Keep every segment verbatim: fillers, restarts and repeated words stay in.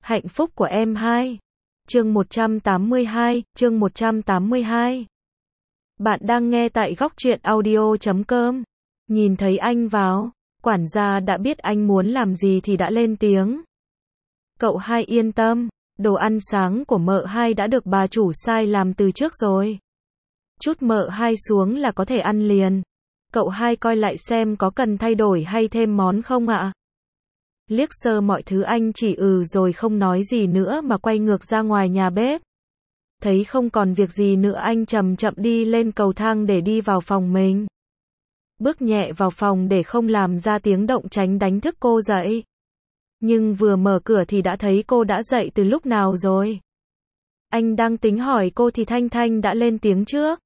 Hạnh phúc của em hai. Chương một trăm tám mươi hai, chương một trăm tám mươi hai. Bạn đang nghe tại góc truyện audio chấm com. Nhìn thấy anh vào, quản gia đã biết anh muốn làm gì thì đã lên tiếng. Cậu hai yên tâm, đồ ăn sáng của mợ hai đã được bà chủ sai làm từ trước rồi. Chút mợ hai xuống là có thể ăn liền. Cậu hai coi lại xem có cần thay đổi hay thêm món không ạ? Liếc sơ mọi thứ anh chỉ ừ rồi không nói gì nữa mà quay ngược ra ngoài nhà bếp. Thấy không còn việc gì nữa anh chậm chậm đi lên cầu thang để đi vào phòng mình. Bước nhẹ vào phòng để không làm ra tiếng động tránh đánh thức cô dậy. Nhưng vừa mở cửa thì đã thấy cô đã dậy từ lúc nào rồi. Anh đang tính hỏi cô thì Thanh Thanh đã lên tiếng trước.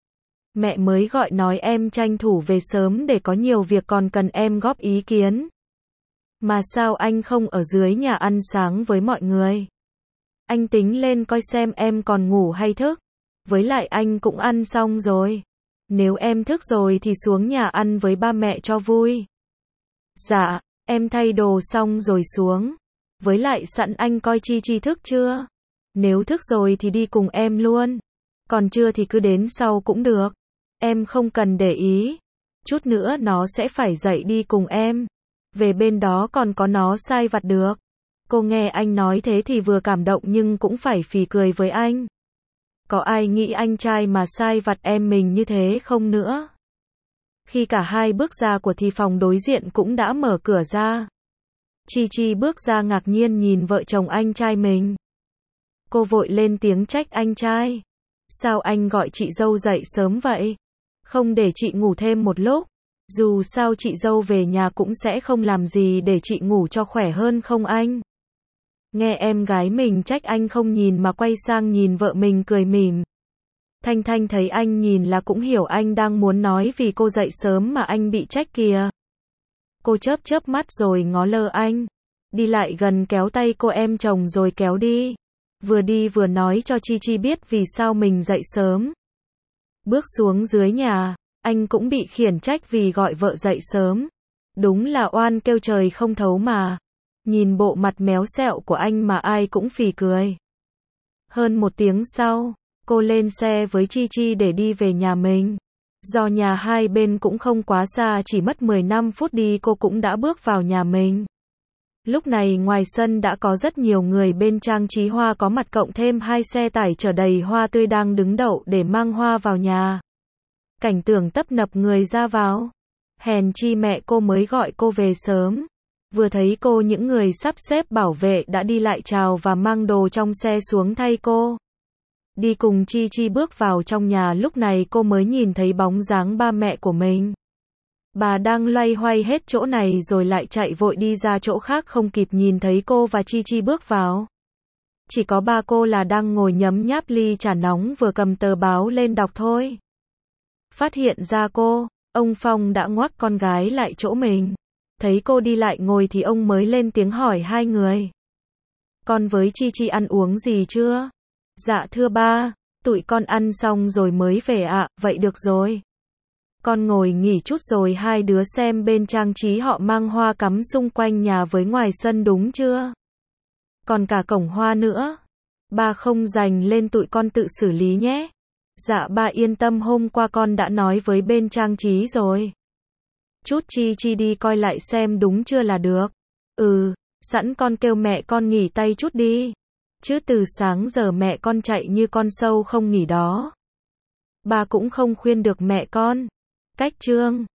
Mẹ mới gọi nói em tranh thủ về sớm để có nhiều việc còn cần em góp ý kiến. Mà sao anh không ở dưới nhà ăn sáng với mọi người? Anh tính lên coi xem em còn ngủ hay thức. Với lại anh cũng ăn xong rồi. Nếu em thức rồi thì xuống nhà ăn với ba mẹ cho vui. Dạ, em thay đồ xong rồi xuống. Với lại sẵn anh coi Chi Chi thức chưa? Nếu thức rồi thì đi cùng em luôn. Còn chưa thì cứ đến sau cũng được. Em không cần để ý. Chút nữa nó sẽ phải dậy đi cùng em. Về bên đó còn có nó sai vặt được. Cô nghe anh nói thế thì vừa cảm động nhưng cũng phải phì cười với anh. Có ai nghĩ anh trai mà sai vặt em mình như thế không nữa? Khi cả hai bước ra của thì phòng đối diện cũng đã mở cửa ra. Chi Chi bước ra ngạc nhiên nhìn vợ chồng anh trai mình. Cô vội lên tiếng trách anh trai. Sao anh gọi chị dâu dậy sớm vậy? Không để chị ngủ thêm một lúc. Dù sao chị dâu về nhà cũng sẽ không làm gì để chị ngủ cho khỏe hơn không anh? Nghe em gái mình trách anh không nhìn mà quay sang nhìn vợ mình cười mỉm. Thanh Thanh thấy anh nhìn là cũng hiểu anh đang muốn nói vì cô dậy sớm mà anh bị trách kìa. Cô chớp chớp mắt rồi ngó lơ anh. Đi lại gần kéo tay cô em chồng rồi kéo đi. Vừa đi vừa nói cho Chi Chi biết vì sao mình dậy sớm. Bước xuống dưới nhà, anh cũng bị khiển trách vì gọi vợ dậy sớm. Đúng là oan kêu trời không thấu mà. Nhìn bộ mặt méo xẹo của anh mà ai cũng phì cười. Hơn một tiếng sau, cô lên xe với Chi Chi để đi về nhà mình. Do nhà hai bên cũng không quá xa, chỉ mất mười lăm phút đi cô cũng đã bước vào nhà mình. Lúc này ngoài sân đã có rất nhiều người bên trang trí hoa có mặt cộng thêm hai xe tải chở đầy hoa tươi đang đứng đậu để mang hoa vào nhà. Cảnh tượng tấp nập người ra vào. Hèn chi mẹ cô mới gọi cô về sớm. Vừa thấy cô những người sắp xếp bảo vệ đã đi lại chào và mang đồ trong xe xuống thay cô. Đi cùng Chi Chi bước vào trong nhà lúc này cô mới nhìn thấy bóng dáng ba mẹ của mình. Bà đang loay hoay hết chỗ này rồi lại chạy vội đi ra chỗ khác không kịp nhìn thấy cô và Chi Chi bước vào. Chỉ có ba cô là đang ngồi nhấm nháp ly trà nóng vừa cầm tờ báo lên đọc thôi. Phát hiện ra cô, ông Phong đã ngoắc con gái lại chỗ mình. Thấy cô đi lại ngồi thì ông mới lên tiếng hỏi hai người. Con với Chi Chi ăn uống gì chưa? Dạ thưa ba, tụi con ăn xong rồi mới về ạ, vậy được rồi. Con ngồi nghỉ chút rồi hai đứa xem bên trang trí họ mang hoa cắm xung quanh nhà với ngoài sân đúng chưa? Còn cả cổng hoa nữa. Ba không dành lên tụi con tự xử lý nhé. Dạ ba yên tâm hôm qua con đã nói với bên trang trí rồi. Chút Chi Chi đi coi lại xem đúng chưa là được. Ừ, sẵn con kêu mẹ con nghỉ tay chút đi. Chứ từ sáng giờ mẹ con chạy như con sâu không nghỉ đó. Ba cũng không khuyên được mẹ con. Cách chương